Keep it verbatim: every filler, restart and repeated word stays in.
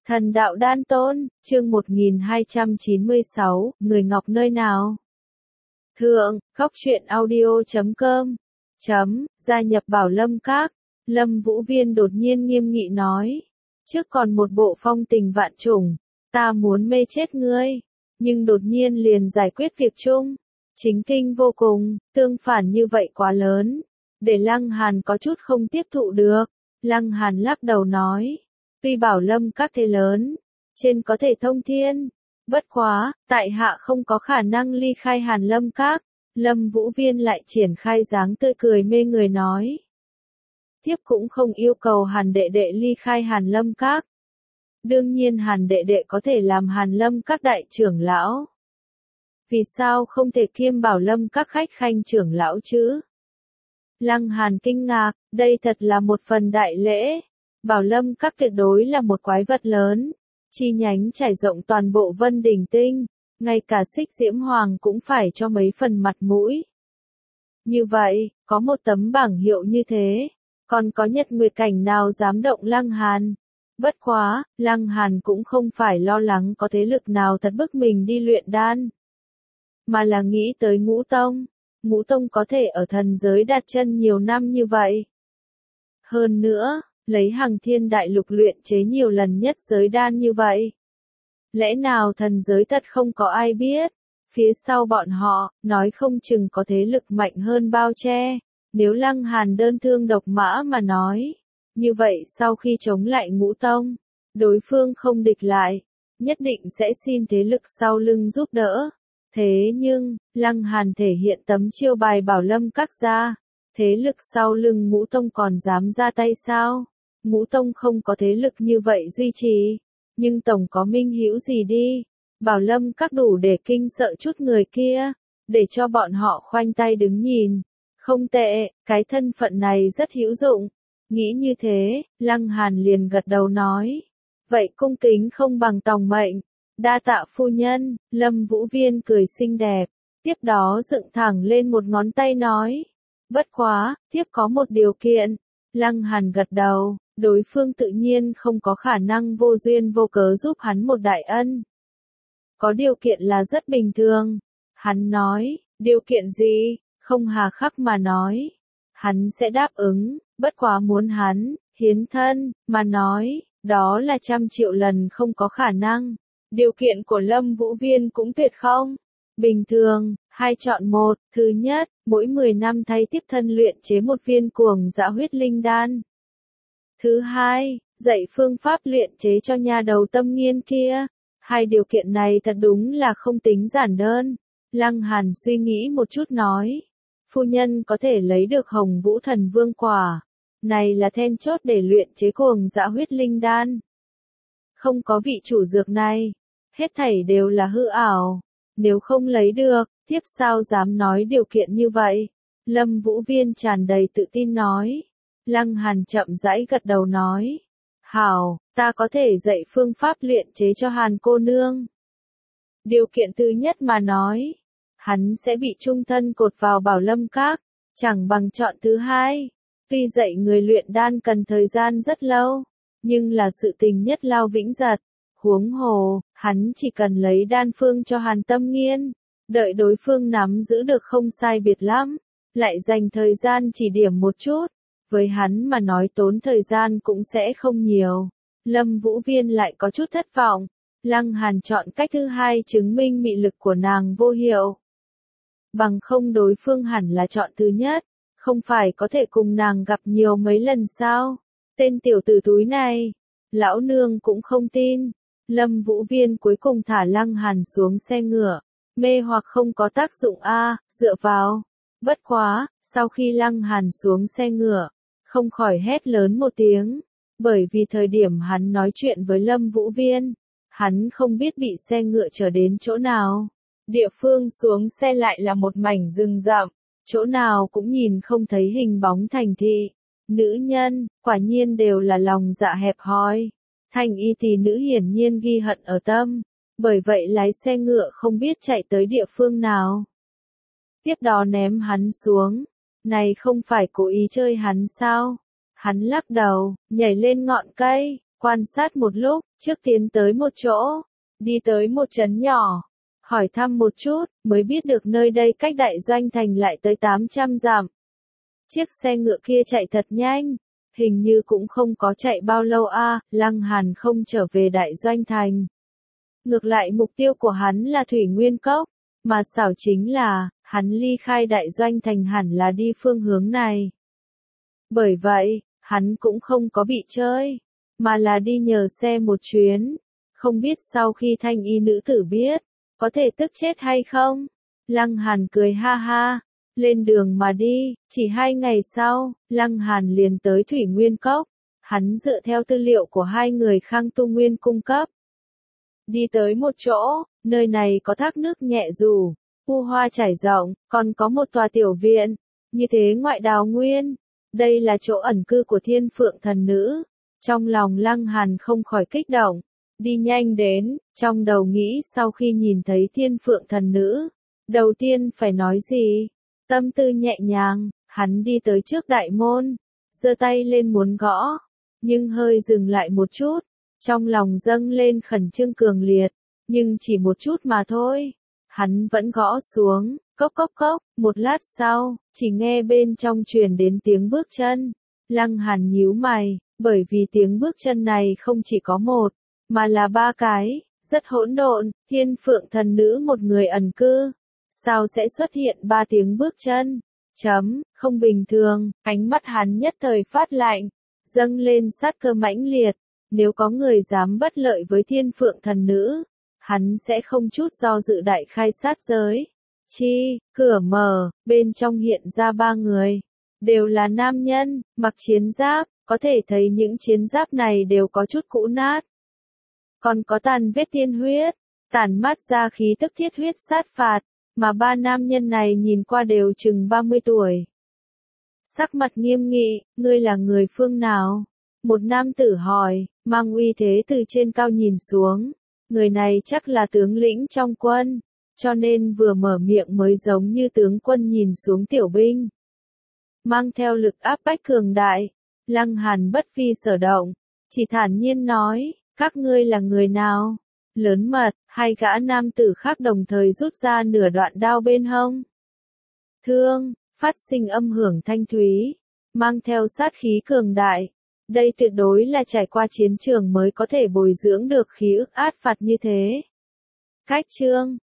Thần đạo đan tôn, chương một nghìn hai trăm chín mươi sáu, người ngọc nơi nào? Thượng, góc truyện audio chấm com, chấm, gia nhập Bảo Lâm Các. Lâm Vũ Viên đột nhiên nghiêm nghị nói. Trước còn một bộ phong tình vạn trùng, ta muốn mê chết ngươi, nhưng đột nhiên liền giải quyết việc chung. Chính kinh vô cùng, tương phản như vậy quá lớn, để Lăng Hàn có chút không tiếp thụ được. Lăng Hàn lắc đầu nói. Tuy Bảo Lâm Các thế lớn, trên có thể thông thiên, bất quá, tại hạ không có khả năng ly khai Hàn Lâm Các. Lâm Vũ Viên lại triển khai dáng tươi cười mê người nói. Thiếp cũng không yêu cầu Hàn đệ đệ ly khai Hàn Lâm Các. Đương nhiên Hàn đệ đệ có thể làm Hàn Lâm Các đại trưởng lão. Vì sao không thể kiêm Bảo Lâm Các khách khanh trưởng lão chứ? Lăng Hàn kinh ngạc, đây thật là một phần đại lễ. Bảo Lâm Các tuyệt đối là một quái vật lớn, chi nhánh trải rộng toàn bộ Vân Đỉnh Tinh, ngay cả Xích Diễm Hoàng cũng phải cho mấy phần mặt mũi. Như vậy, có một tấm bảng hiệu như thế, còn có Nhật Nguyệt Cảnh nào dám động Lăng Hàn? Bất quá, Lăng Hàn cũng không phải lo lắng có thế lực nào thật bức mình đi luyện đan, mà là nghĩ tới Ngũ Tông. Ngũ Tông có thể ở thần giới đặt chân nhiều năm như vậy. Hơn nữa, lấy Hằng Thiên Đại Lục luyện chế nhiều lần nhất giới đan như vậy. Lẽ nào thần giới thật không có ai biết? Phía sau bọn họ, nói không chừng có thế lực mạnh hơn bao che. Nếu Lăng Hàn đơn thương độc mã mà nói, như vậy sau khi chống lại Ngũ Tông, đối phương không địch lại, nhất định sẽ xin thế lực sau lưng giúp đỡ. Thế nhưng, Lăng Hàn thể hiện tấm chiêu bài Bảo Lâm Các ra, thế lực sau lưng Ngũ Tông còn dám ra tay sao? Ngũ Tông không có thế lực như vậy duy trì, nhưng tổng có minh hữu gì đi, Bảo Lâm Các đủ để kinh sợ chút người kia, để cho bọn họ khoanh tay đứng nhìn. Không tệ, cái thân phận này rất hữu dụng. Nghĩ như thế, Lăng Hàn liền gật đầu nói. Vậy cung kính không bằng tòng mệnh. Đa tạ phu nhân. Lâm Vũ Viên cười xinh đẹp, tiếp đó dựng thẳng lên một ngón tay nói. Bất quá, thiếp có một điều kiện. Lăng Hàn gật đầu, đối phương tự nhiên không có khả năng vô duyên vô cớ giúp hắn một đại ân. Có điều kiện là rất bình thường. Hắn nói, điều kiện gì? Không hà khắc mà nói. Hắn sẽ đáp ứng, bất quá muốn hắn hiến thân, mà nói, đó là trăm triệu lần không có khả năng. Điều kiện của Lâm Vũ Viên cũng tuyệt không? Bình thường, hai chọn một. Thứ nhất, mỗi mười năm thay tiếp thân luyện chế một viên cuồng dã huyết linh đan. Thứ hai, dạy phương pháp luyện chế cho nhà đầu tâm nghiên kia. Hai điều kiện này thật đúng là không tính giản đơn. Lăng Hàn suy nghĩ một chút nói. Phu nhân có thể lấy được Hồng Vũ Thần Vương quả. Này là then chốt để luyện chế cuồng dã huyết linh đan. Không có vị chủ dược này, hết thảy đều là hư ảo. Nếu không lấy được, thiếp sao dám nói điều kiện như vậy? Lâm Vũ Viên tràn đầy tự tin nói. Lăng Hàn chậm rãi gật đầu nói. Hảo, ta có thể dạy phương pháp luyện chế cho Hàn cô nương. Điều kiện thứ nhất mà nói, hắn sẽ bị chung thân cột vào Bảo Lâm Các, chẳng bằng chọn thứ hai. Tuy dạy người luyện đan cần thời gian rất lâu, nhưng là sự tình nhất lao vĩnh giật. Huống hồ, hắn chỉ cần lấy đan phương cho Hàn Tâm Nghiên, đợi đối phương nắm giữ được không sai biệt lắm, lại dành thời gian chỉ điểm một chút. Với hắn mà nói tốn thời gian cũng sẽ không nhiều. Lâm Vũ Viên lại có chút thất vọng. Lăng Hàn chọn cách thứ hai chứng minh mị lực của nàng vô hiệu. Bằng không đối phương hẳn là chọn thứ nhất, không phải có thể cùng nàng gặp nhiều mấy lần sao? Tên tiểu tử túi này, lão nương cũng không tin. Lâm Vũ Viên cuối cùng thả Lăng Hàn xuống xe ngựa, mê hoặc không có tác dụng a, dựa vào. Bất quá, sau khi Lăng Hàn xuống xe ngựa, không khỏi hét lớn một tiếng, bởi vì thời điểm hắn nói chuyện với Lâm Vũ Viên, hắn không biết bị xe ngựa chở đến chỗ nào. Địa phương xuống xe lại là một mảnh rừng rậm, chỗ nào cũng nhìn không thấy hình bóng thành thị. Nữ nhân, quả nhiên đều là lòng dạ hẹp hòi. Thanh y tỷ nữ hiển nhiên ghi hận ở tâm, bởi vậy lái xe ngựa không biết chạy tới địa phương nào. Tiếp đó ném hắn xuống. Này không phải cố ý chơi hắn sao? Hắn lắc đầu, nhảy lên ngọn cây, quan sát một lúc, trước tiến tới một chỗ, đi tới một trấn nhỏ, hỏi thăm một chút, mới biết được nơi đây cách đại doanh thành lại tới tám trăm dặm. Chiếc xe ngựa kia chạy thật nhanh, hình như cũng không có chạy bao lâu a, à, Lăng Hàn không trở về đại doanh thành. Ngược lại mục tiêu của hắn là Thủy Nguyên Cốc, mà xảo chính là, hắn ly khai đại doanh thành hẳn là đi phương hướng này. Bởi vậy, hắn cũng không có bị chơi, mà là đi nhờ xe một chuyến. Không biết sau khi thanh y nữ tử biết, có thể tức chết hay không? Lăng Hàn cười ha ha, lên đường mà đi, chỉ hai ngày sau, Lăng Hàn liền tới Thủy Nguyên Cốc. Hắn dựa theo tư liệu của hai người Khang Tu Nguyên cung cấp. Đi tới một chỗ, nơi này có thác nước nhẹ rủ, khu hoa trải rộng, còn có một tòa tiểu viện, như thế ngoại đào nguyên. Đây là chỗ ẩn cư của Thiên Phượng thần nữ. Trong lòng Lăng Hàn không khỏi kích động, đi nhanh đến, trong đầu nghĩ sau khi nhìn thấy Thiên Phượng thần nữ, đầu tiên phải nói gì? Tâm tư nhẹ nhàng, hắn đi tới trước đại môn, giơ tay lên muốn gõ, nhưng hơi dừng lại một chút, trong lòng dâng lên khẩn trương cường liệt, nhưng chỉ một chút mà thôi. Hắn vẫn gõ xuống, cốc cốc cốc, một lát sau, chỉ nghe bên trong truyền đến tiếng bước chân. Lăng Hàn nhíu mày, bởi vì tiếng bước chân này không chỉ có một, mà là ba cái, rất hỗn độn. Thiên Phượng thần nữ một người ẩn cư, sao sẽ xuất hiện ba tiếng bước chân? Chấm, không bình thường. Ánh mắt hắn nhất thời phát lạnh, dâng lên sát cơ mãnh liệt. Nếu có người dám bất lợi với Thiên Phượng thần nữ, hắn sẽ không chút do dự đại khai sát giới. Chi, cửa mở, bên trong hiện ra ba người, đều là nam nhân, mặc chiến giáp, có thể thấy những chiến giáp này đều có chút cũ nát. Còn có tàn vết tiên huyết, tản mát ra khí tức thiết huyết sát phạt, mà ba nam nhân này nhìn qua đều chừng ba mươi tuổi. Sắc mặt nghiêm nghị, ngươi là người phương nào? Một nam tử hỏi, mang uy thế từ trên cao nhìn xuống. Người này chắc là tướng lĩnh trong quân, cho nên vừa mở miệng mới giống như tướng quân nhìn xuống tiểu binh. Mang theo lực áp bách cường đại, Lăng Hàn bất vi sở động, chỉ thản nhiên nói, các ngươi là người nào? Lớn mật, hai gã nam tử khác đồng thời rút ra nửa đoạn đao bên hông. Thương, phát sinh âm hưởng thanh thúy, mang theo sát khí cường đại. Đây tuyệt đối là trải qua chiến trường mới có thể bồi dưỡng được khí ức át phạt như thế. Cách chương